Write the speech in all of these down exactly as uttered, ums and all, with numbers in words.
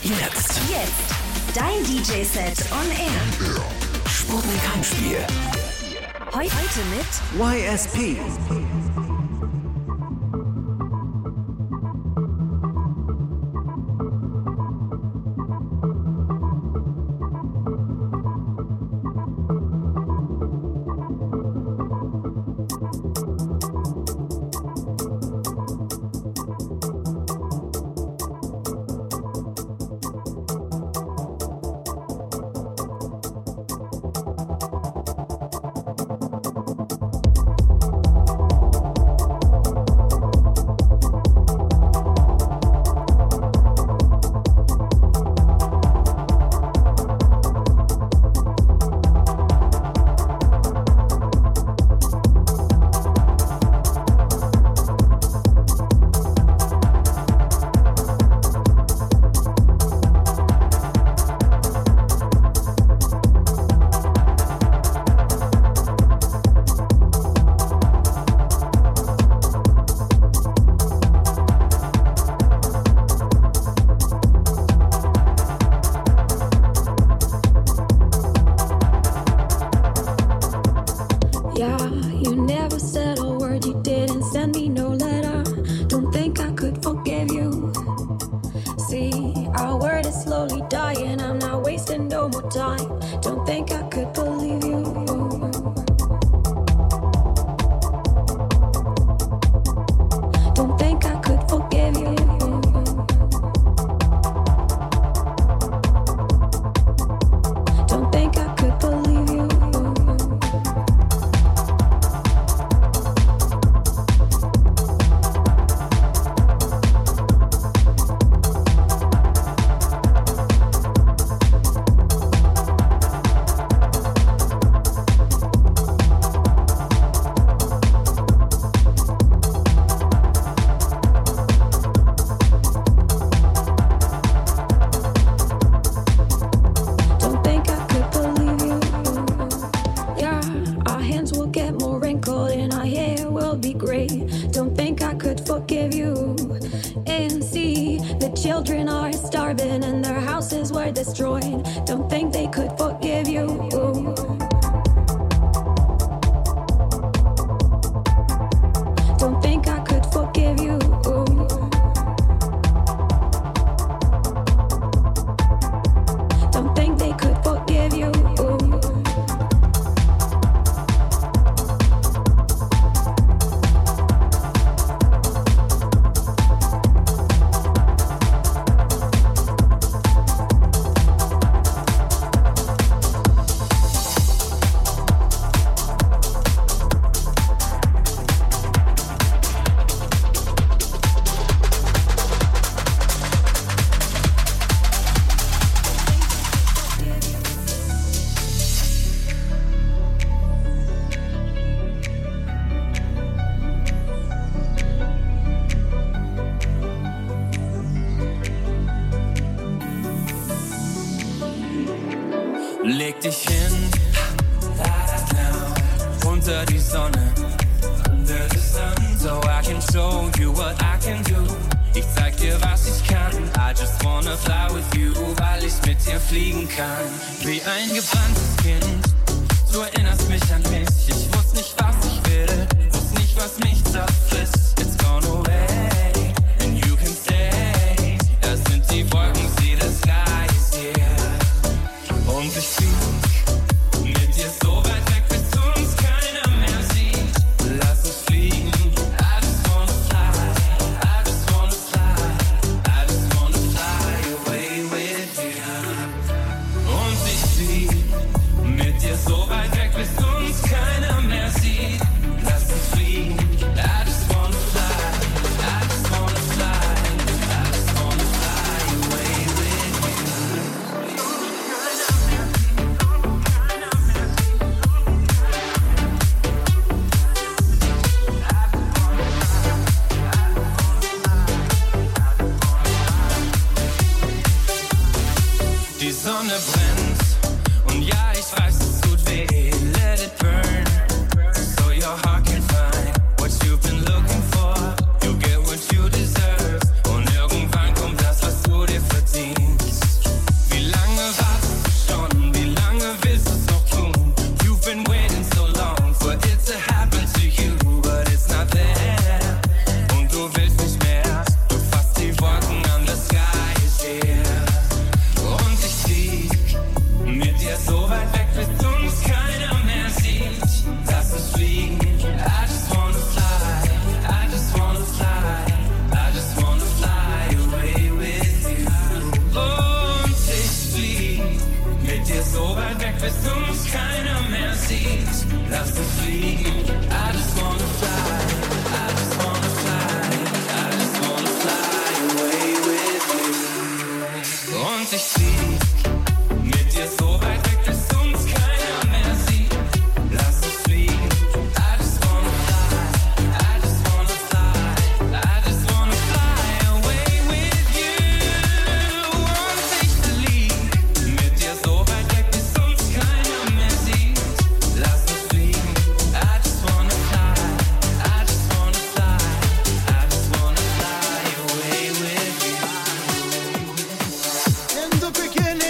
Jetzt. Jetzt. Dein D J-Set on Air. Sputnik Heimspiel. Heute mit Y S P. Leg dich hin, unter die Sonne, so I can show you what I can do. Ich zeig dir, was ich kann, I just wanna fly with you, weil ich mit dir fliegen kann. Wie ein gebranntes Kind, du erinnerst mich an mich. Ich wusste nicht, was ich will, wusste nicht, was mich zerfrisst. It's gone away, and you can stay. Das sind die Wolken, see the sky is here. Und ich flieg mit dir so weit weg, bis uns keiner mehr sieht. Lass uns fliegen. I just wanna fly. I just wanna fly. I just wanna fly away with you. Und ich flieg mit dir so weit weg, bis uns keiner mehr sieht. Lass uns fliegen. I just wanna fly. I just wanna fly. I just wanna fly away with you. Die Sonne brennt und ja, ich weiß, es tut weh. Let it burn, so your heart can find what you've been looking for. You get what you deserve und irgendwann kommt das, was du dir verdienst. Und ich flieg mit dir so weit weg, dass uns keiner mehr sieht. Lass uns fliegen. I just wanna fly. I just wanna fly. I just wanna fly away with you. Und ich flieg mit dir so weit weg, bis uns keiner mehr sieht. Lass uns fliegen. I just wanna fly. I just wanna fly. I just wanna fly away with you. In the beginning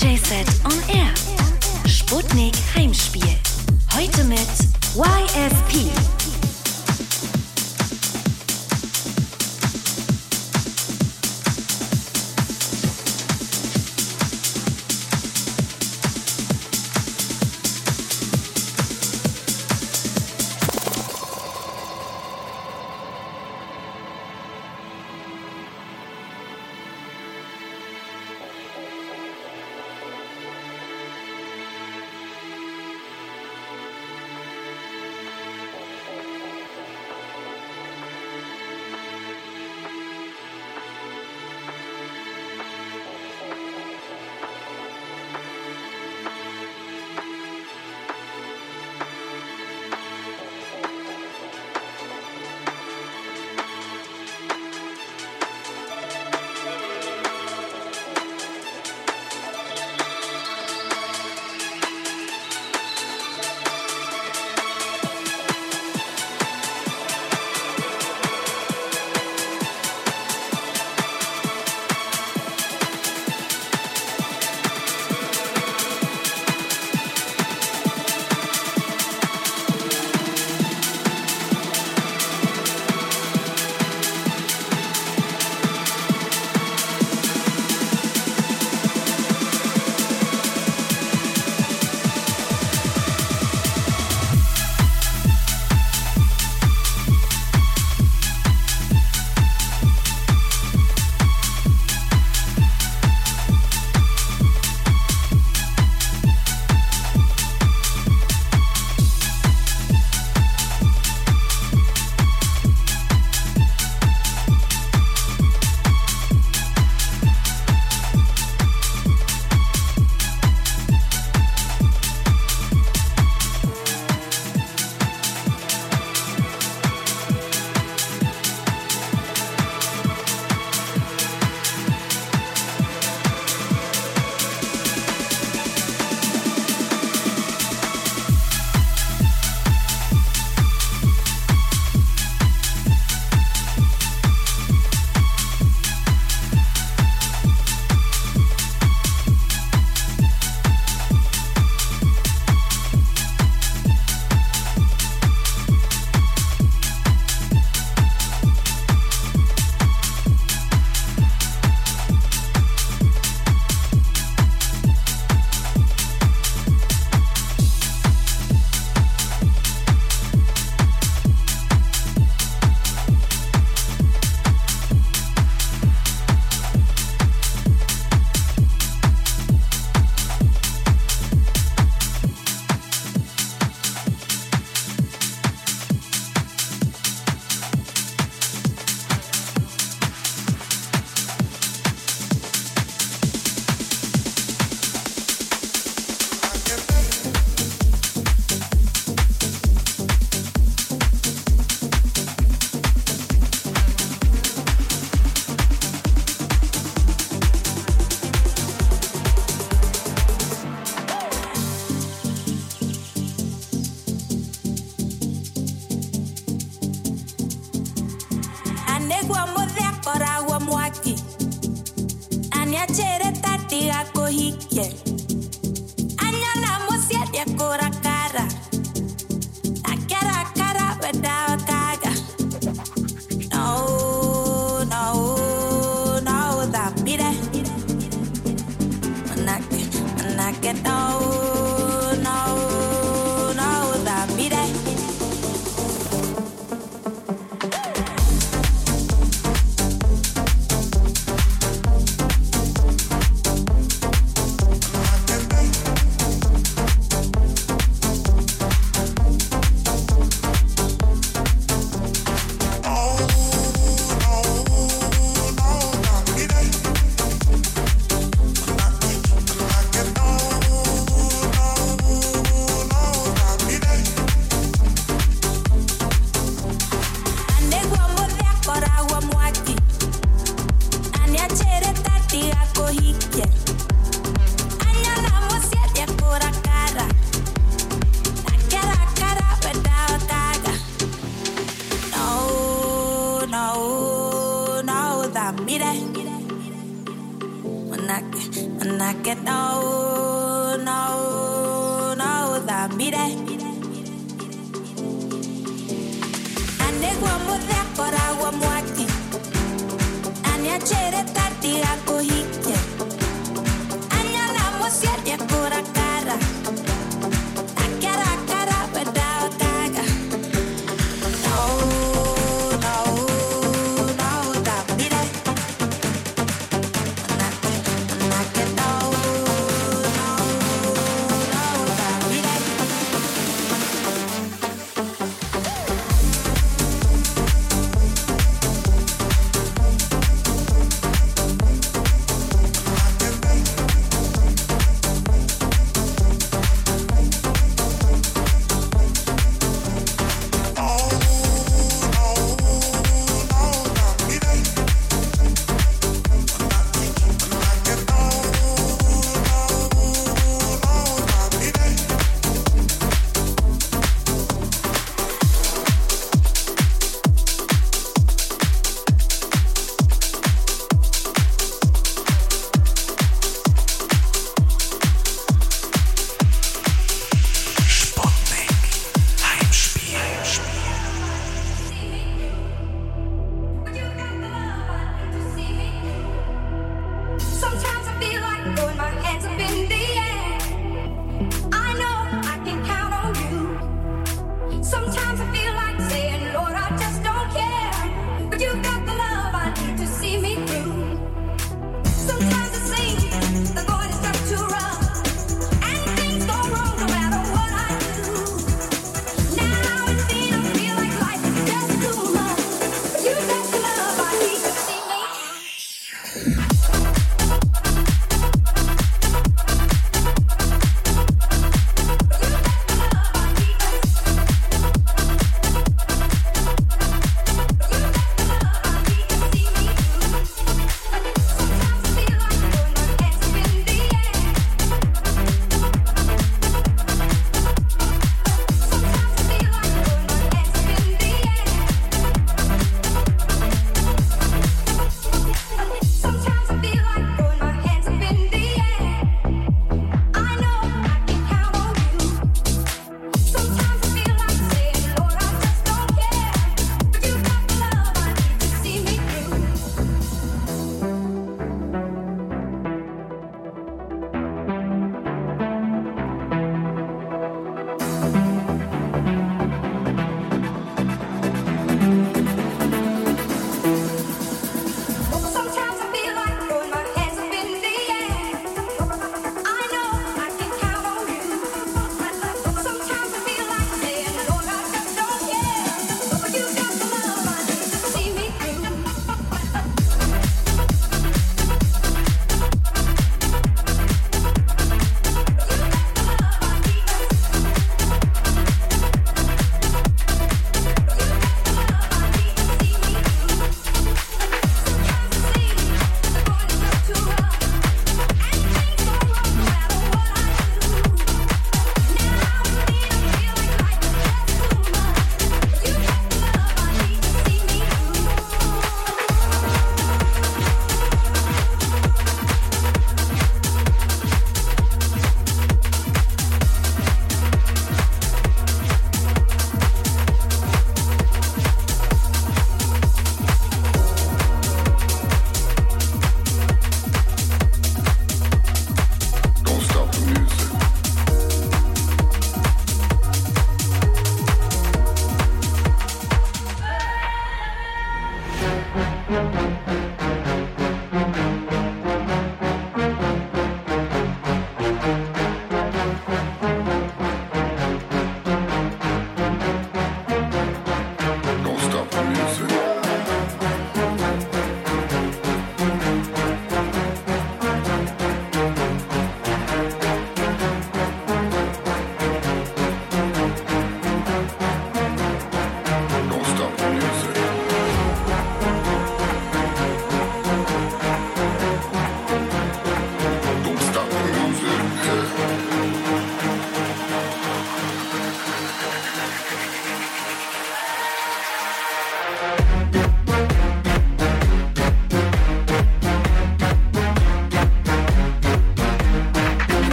D J-Set on Air. Sputnik Heimspiel. Heute mit Y S P. mire. Ane guamo de akora guamo aki. Ane achere tarti ako hike. Anya la mosia de akora cara. Akara cara beda otaga. No, no, no, da mire. Anake, anake no, no, no, da mire.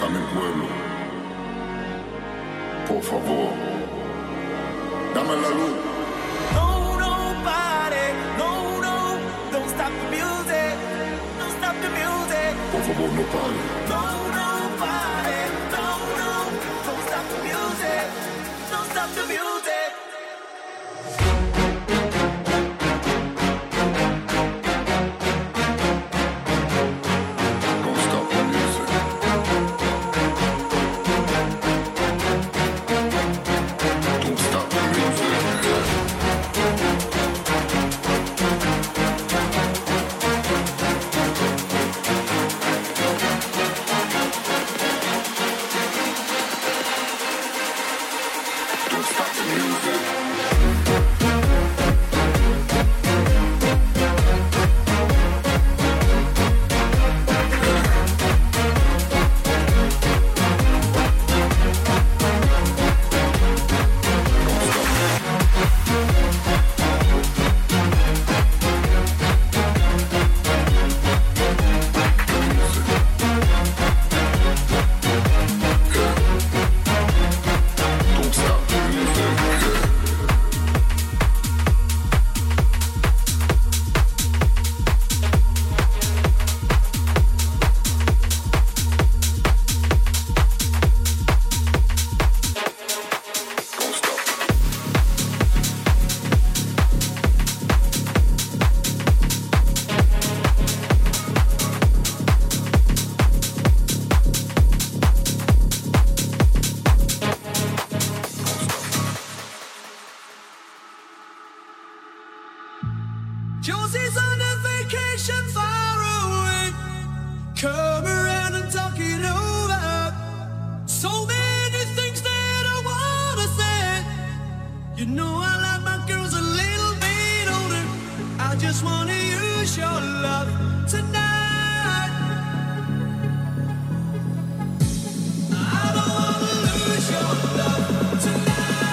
a mi pueblo. Por favor, dame la luz. No, nobody, no, no, don't stop the music, don't stop the music. Por favor, no pare. No, nobody, no, no, don't stop the music, don't stop the music. Josie's on a vacation far away. Come around and talk it over. So many things that I wanna say. You know I like my girls a little bit older. I just wanna use your love tonight. I don't wanna lose your love tonight.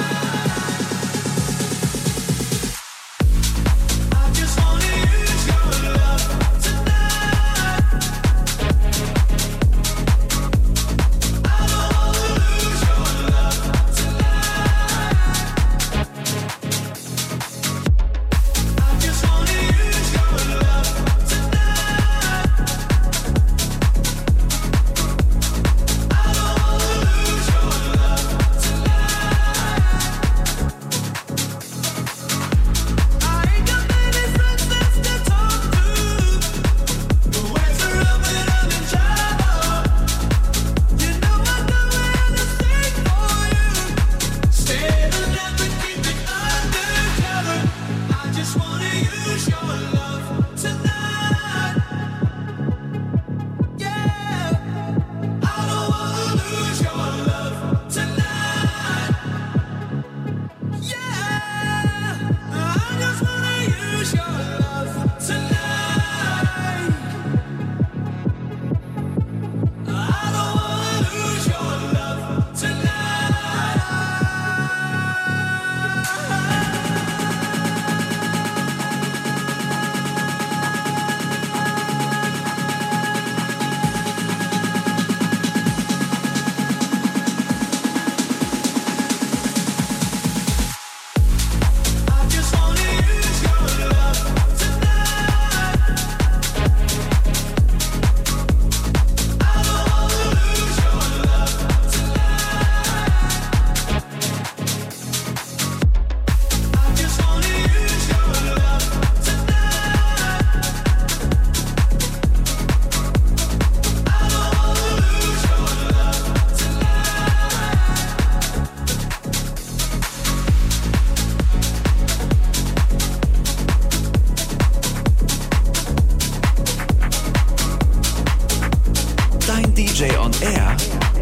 D J on Air,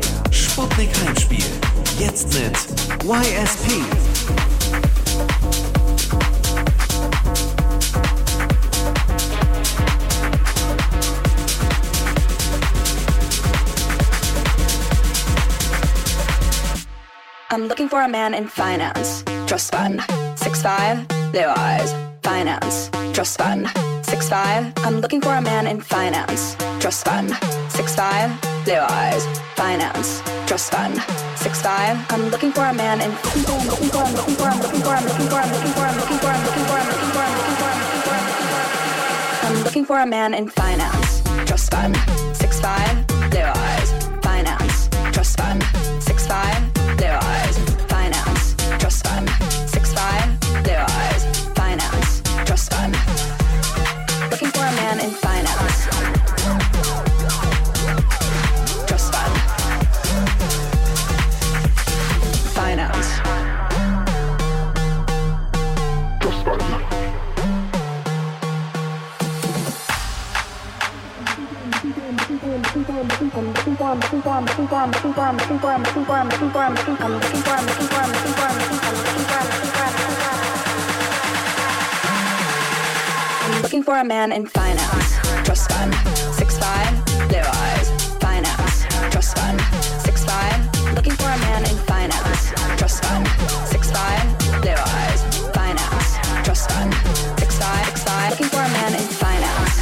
Sputnik Heimspiel, jetzt mit Y S P. I'm looking for a man in finance. Trust fund. six five, blue eyes. Finance. Trust fund. six five. I'm looking for a man in finance. Trust fund. six five, blue eyes, finance, trust fund. Six five, I'm looking for a man in. I'm looking for, I'm looking for, I'm looking for, I'm looking for, I'm looking for, I'm looking for, I'm looking for, I'm looking for, I'm looking for, I'm looking for, I'm looking for. I'm looking for a man in finance, trust fund. Six five, blue eyes, finance, trust fund. Six five, blue eyes, finance, trust fund. Six five, blue eyes, finance, trust fund. Looking for a man in finance, trust fund, finance, trust fund. I'm looking for a man in finance, trust fund. Six five, blue eyes, finance, trust fund. Six five, looking for a man in finance, trust fund. Six five, blue eyes, finance, trust fund. Six five, six five, looking for a man in finance.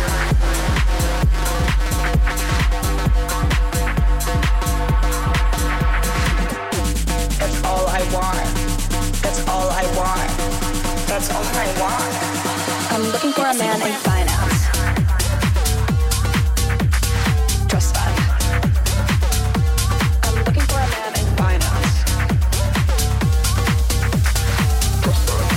That's all I want. That's all I want. That's all I want. I'm looking for a man in finance, trust fund. I'm looking for a man in finance, trust fund.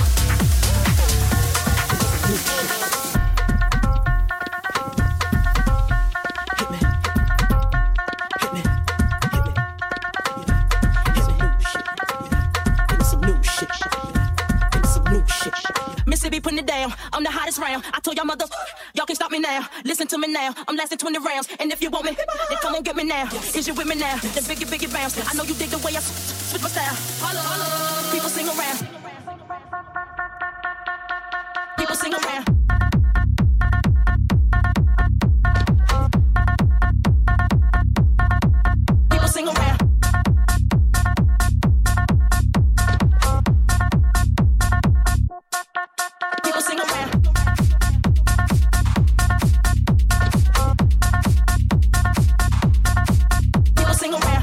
Hit me, hit me, hit me, hit me some new shit, give me some new shit, give me some new shit. Mississippi putting it down, I'm the hottest round. I told y'all mother, y'all can't stop me now. Listen to me now, I'm lasting twenty rounds. And if you want me, then come on get me now. Is you with me now? Then biggie, biggie bounce. I know you dig the way I switch my style. Holla, holla. People sing around. People sing around. People sing around. People sing around. People sing around.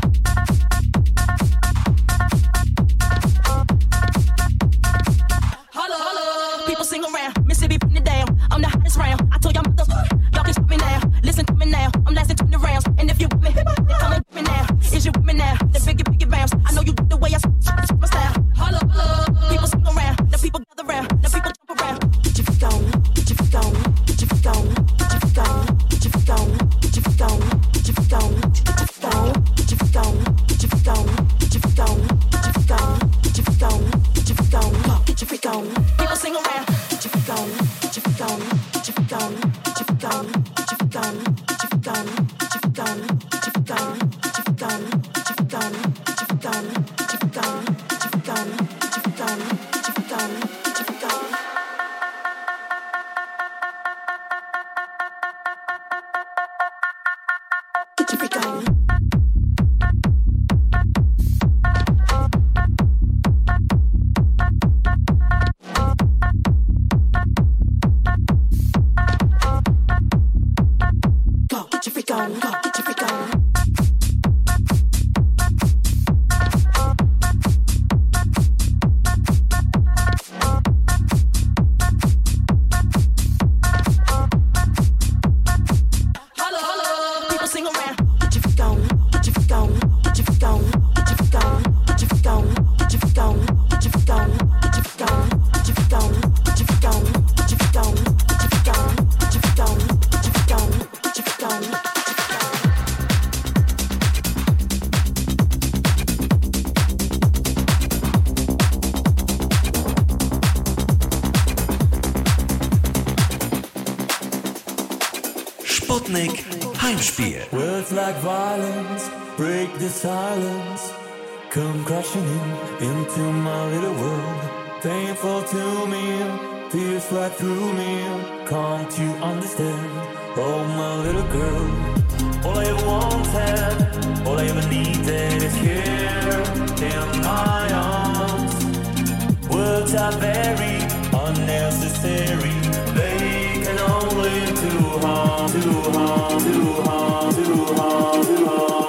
Holla, holla. People sing around. Mississippi putting it down. I'm the hottest round. I told y'all mother, y'all can stop me now. Listen to me now. I'm lasting twenty rounds. And if you with me, then come and get me now. Is you with me now? Then biggie, biggie bounce. I know you dig the way I switch my style. Holla, holla. People sing around. The people gather round. The people jump around. Get your feet on. Get your feet on. Get your feet on. Get your feet on. Get your feet on. Get your feet on. Get your feet on. Get your feet on. Get your feet on. Get your feet on. Get your feet on. Get your feet on. Get your feet on. Get your feet on. Get your feet on. People sing around. Get your feet on. Get your feet on. Get your feet on. Get your feet on. Get your feet on. Get your feet on. Get your feet on. Get your feet on. Get your feet on. Get your feet on. Get your feet on. Get your feet on. Get your feet on. Get your feet on. Get your feet on. Get your feet on. Get your feet on. Go, get your freak on, go, get your freak on. Holla, holla, people sing around. Get your freak on, get your freak on, get your freak on, get your freak on, get your freak on, get your freak on, get your freak on, get your freak on, get your freak on, get your freak on, get your freak on, get your freak on, get your freak on, get your freak on, get your freak on. Sputnik Heimspiel. Words like violence break the silence, come crashing in into my little world. Painful to me, tears right through me. Can't you understand? Oh, my little girl. All I ever wanted, all I ever needed is here in my arms. Words are very unnecessary. They can only do harm, do harm, do harm, do harm, do harm.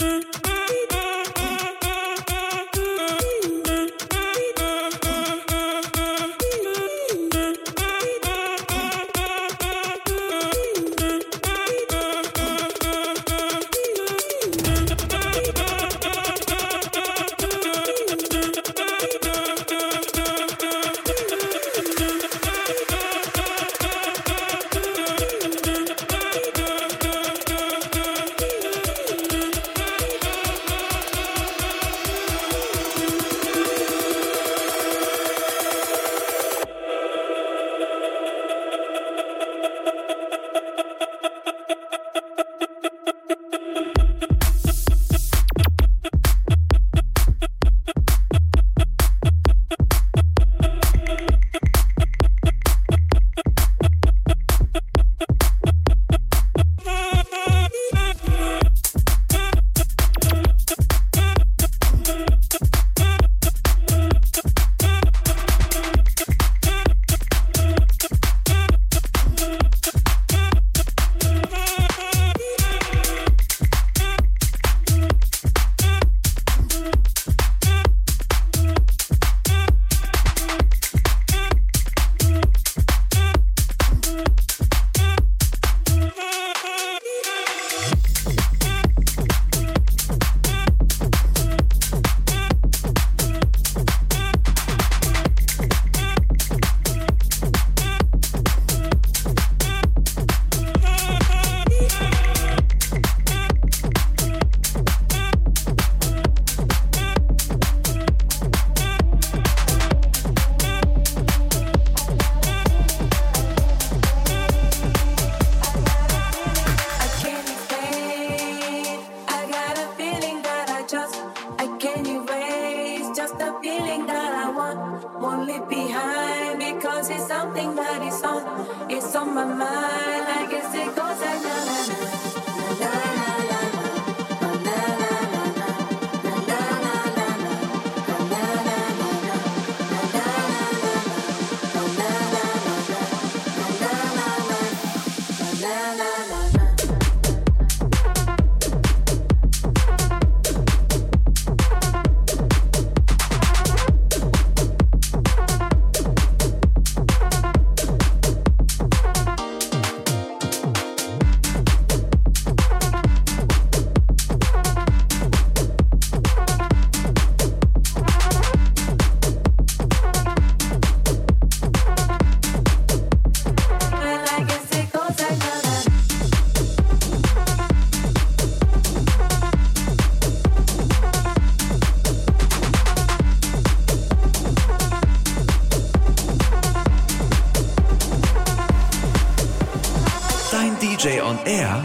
D J on Air,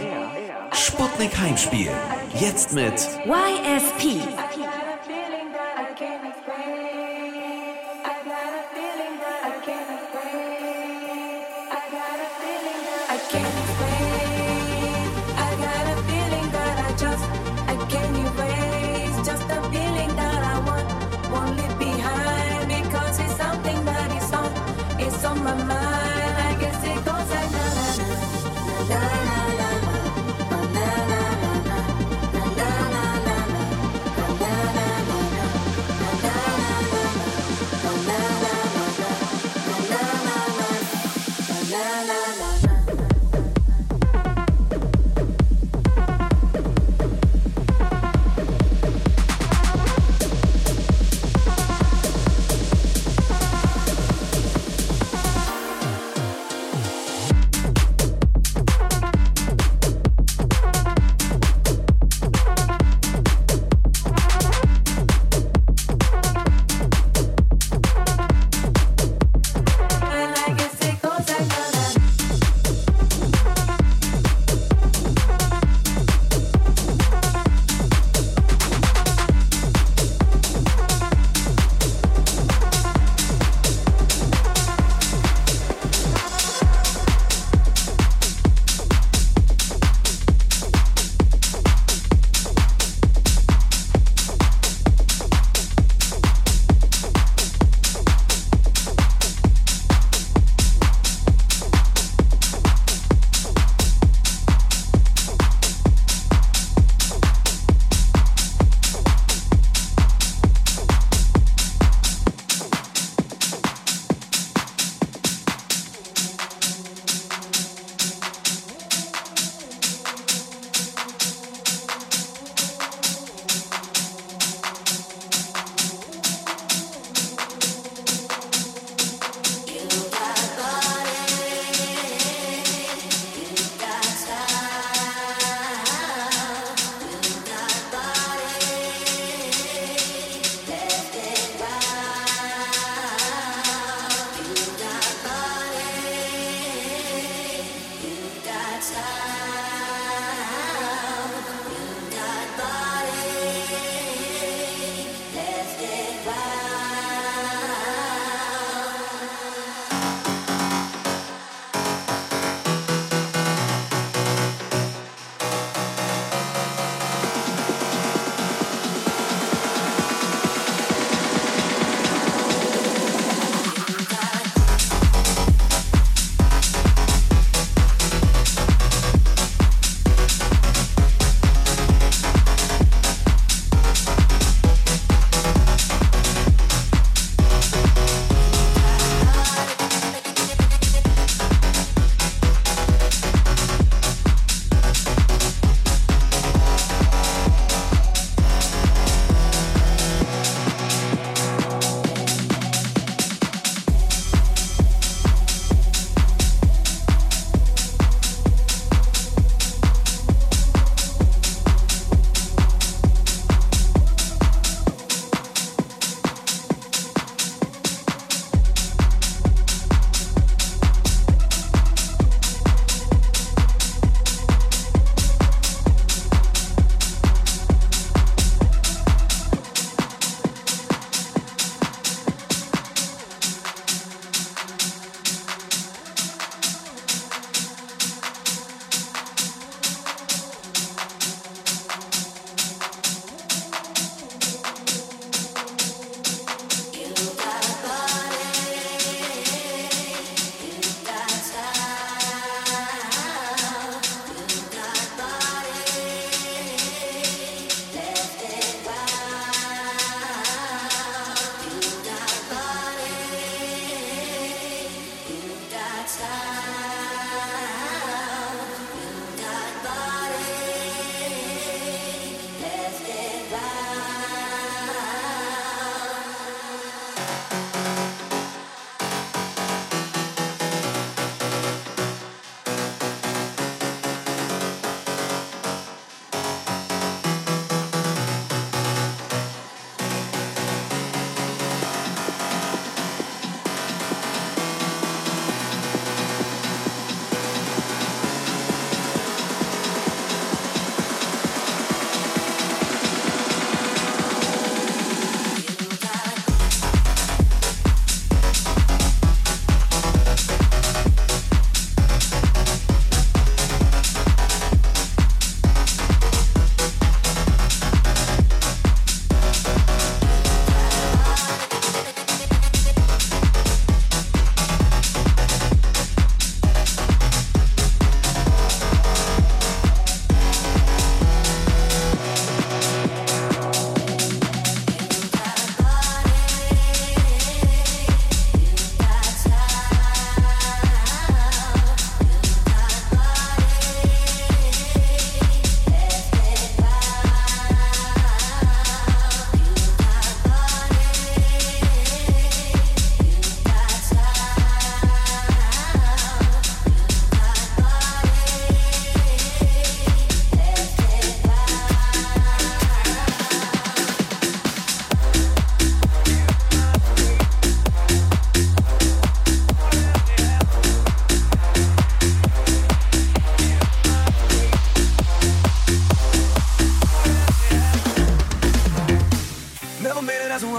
Sputnik Heimspiel. Jetzt mit Y S P. Na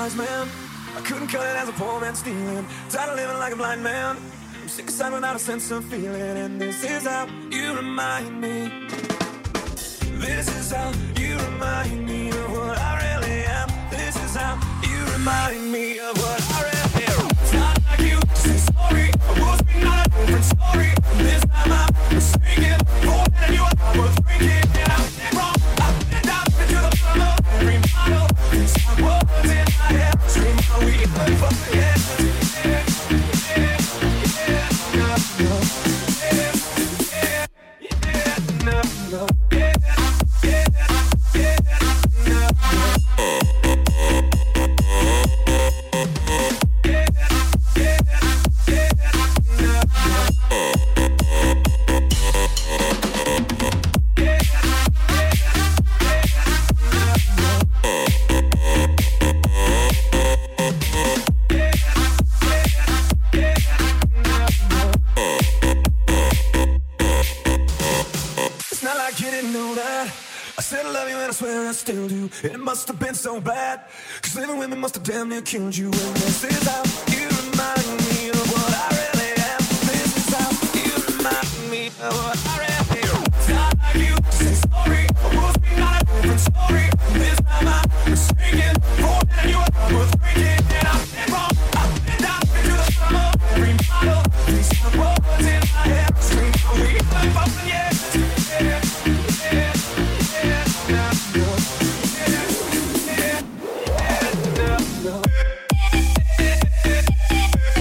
wise man. I couldn't cut it as a poor man stealing. Tired of living like a blind man. I'm sick aside without a sense of feeling. And this is how you remind me. This is how you remind me of what I really am. This is how you remind me of what I really am. It's not like you to say sorry. I was being not a different story. This time I'm mistaken. For better you are worth drinking. And I'm wrong. I've been down into the bottom of every model. These are words in my head. Scream how we could forget. Yeah, yeah, yeah, no, no. Yeah, yeah, yeah, no, no. Yeah. Still do. It must have been so bad, cause living with me must have damn near killed you. And this is how you remind me of what I really am. This is how you remind me of what I really am. It's not like you to say sorry. I was being not a different story. This time I'm mistaken. For better you are worth drinking. And I've been wrong. I've been down into the bottom of every model. These are words in my head. Scream how we live up and yeah. Yeah, yeah, yeah, yeah, no. Yeah, yeah, yeah, no, no.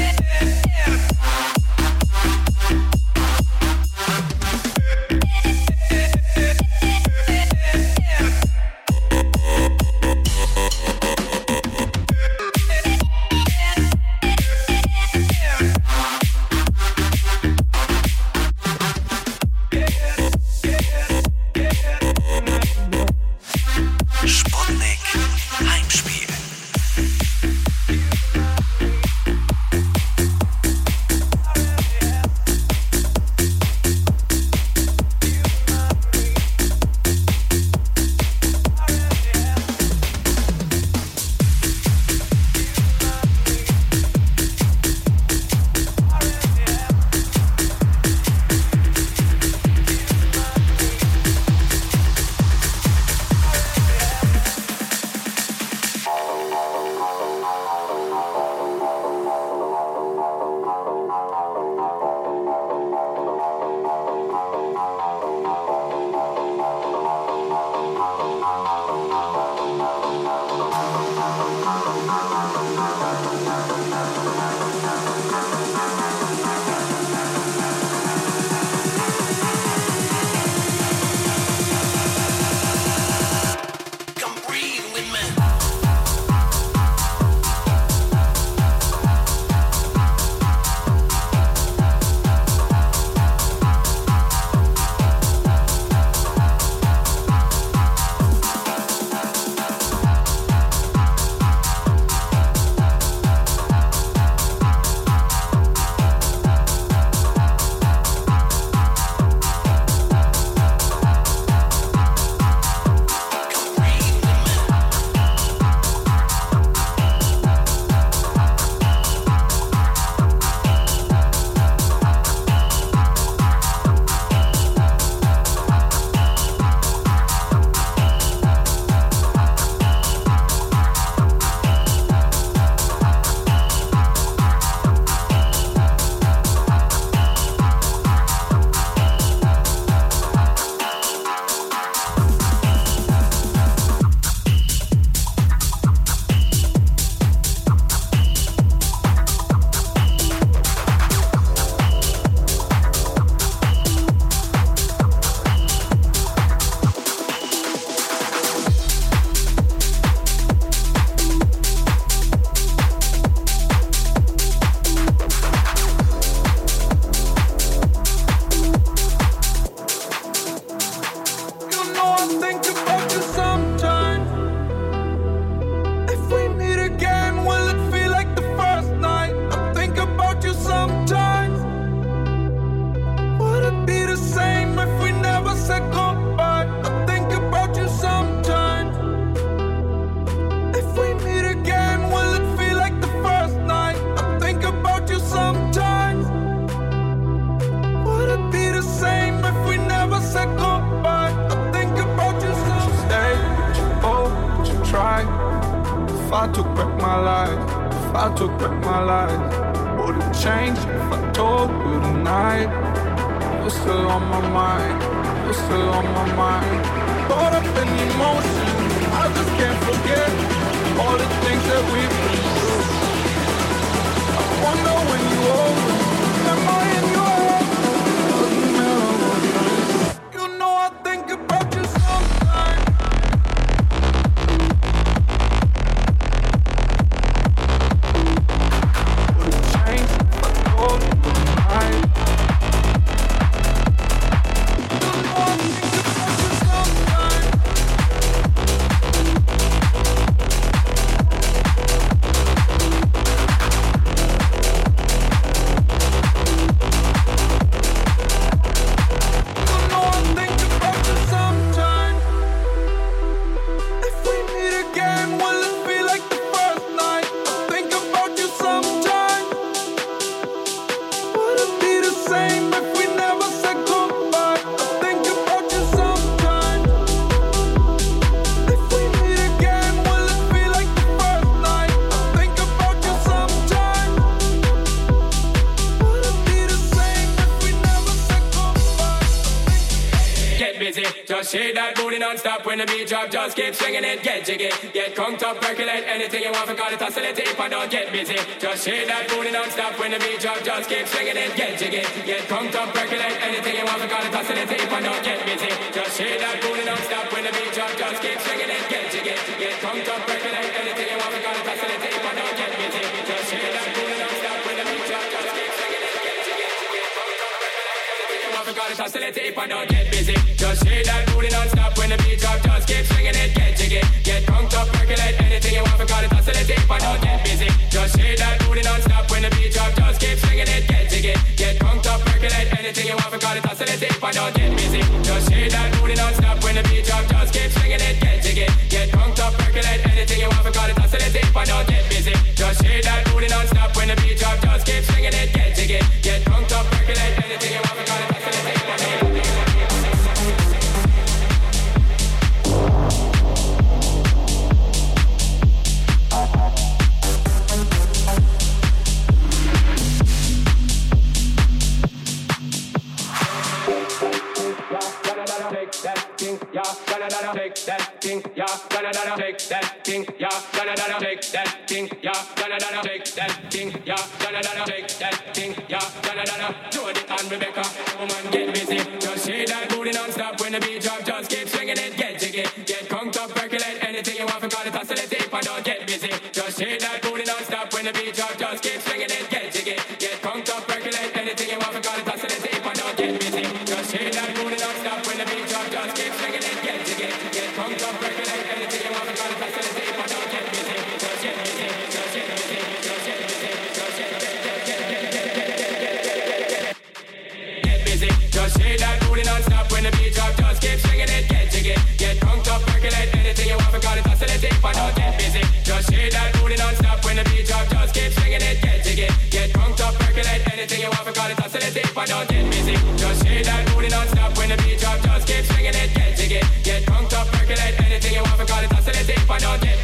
I took back my life, if I took back my life, would it change if I told you tonight? You're still on my mind, you're still on my mind. Caught up in emotion, I just can't forget all the things that we've been through. I wonder when you open, am I in your head? Doesn't matter what it is. You know I think about you sometimes. Would it change if I told you tonight? You know I think about you sometimes. Shake that booty non-stop when the beat drop. Just keep swinging it, get jiggy. Get conked up, percolate anything you want. Forgot it, oscillate if I don't get busy. Just shake that booty non-stop when the beat drop. Just keep swinging it, get jiggy. Get conked up, percolate anything you want. Forgot it, oscillate if I don't get busy. Just shake that booty non-stop when the beat drop. Just keep swinging it, get jiggy. Get conked up, percolate anything you want. Forgot it, oscillate if I don't get busy. Just shake that booty non-stop when the beat drop. Just keep swinging it, get jiggy. Get conked up, percolate anything you want. Forgot it, oscillate if I don't get busy. Just shake that booty non-stop when the beat drop. Just keep swinging it, get jiggy. Get conked up, percolate anything you want. Forgot it, oscillate if I don't get busy. Just shake that booty non-stop when the beat drop. Just keep swinging it, get jiggy. Get conked up, percolate anything you want. Forgot it, oscillate if I don't get busy. Just shake that booty non-stop when the beat drop. Just keep swinging it, get jiggy. Get conked up, percolate anything you want. Forgot it, oscillate if I don't get busy. Just shake that booty non-stop when the beat drop. Just keep swinging it, get jiggy. Get conked up, percolate anything you want. Forgot it, oscillate if I don't get busy. Yeah, gonna gonna take that thing. Yeah, gonna gonna take that thing. Yeah, gonna gonna take that thing. Yeah, gonna gonna take that thing. Yeah, gonna gonna take that thing. Yeah, gonna gonna Jody and Rebecca, woman get busy. Just shake that booty non-stop when the beat drop. Just keep swinging it, get jiggy. Get conked up, percolate anything you want. Forgot it, oscillate if I don't get busy. Just shake that booty non-stop when the beat drop. Just keep swinging it, get jiggy. Get conked up, percolate anything you want. Forgot it, oscillate if I don't get busy. Just shake that booty non-stop when the beat drop. Just keep swinging it, get jiggy. Get conked up, percolate anything you want. Forgot it, oscillate if I don't get busy. Just get busy, just get busy, just get busy, just get get get get get get get get busy. Just shake that booty non-stop when the beat drop. Just keep swinging it, get jiggy. Get conked up, percolate anything you want. Forgot it, oscillate if I don't get busy. Just shake that booty non-stop when the beat drop. Just keep swinging it, get jiggy. Get conked up, percolate anything you want. Forgot it, oscillate if I don't get busy. Just shake that booty non-stop when the beat drop. Just keep swinging it, get jiggy. Get conked up, percolate anything you want. Forgot it, oscillate if I don't get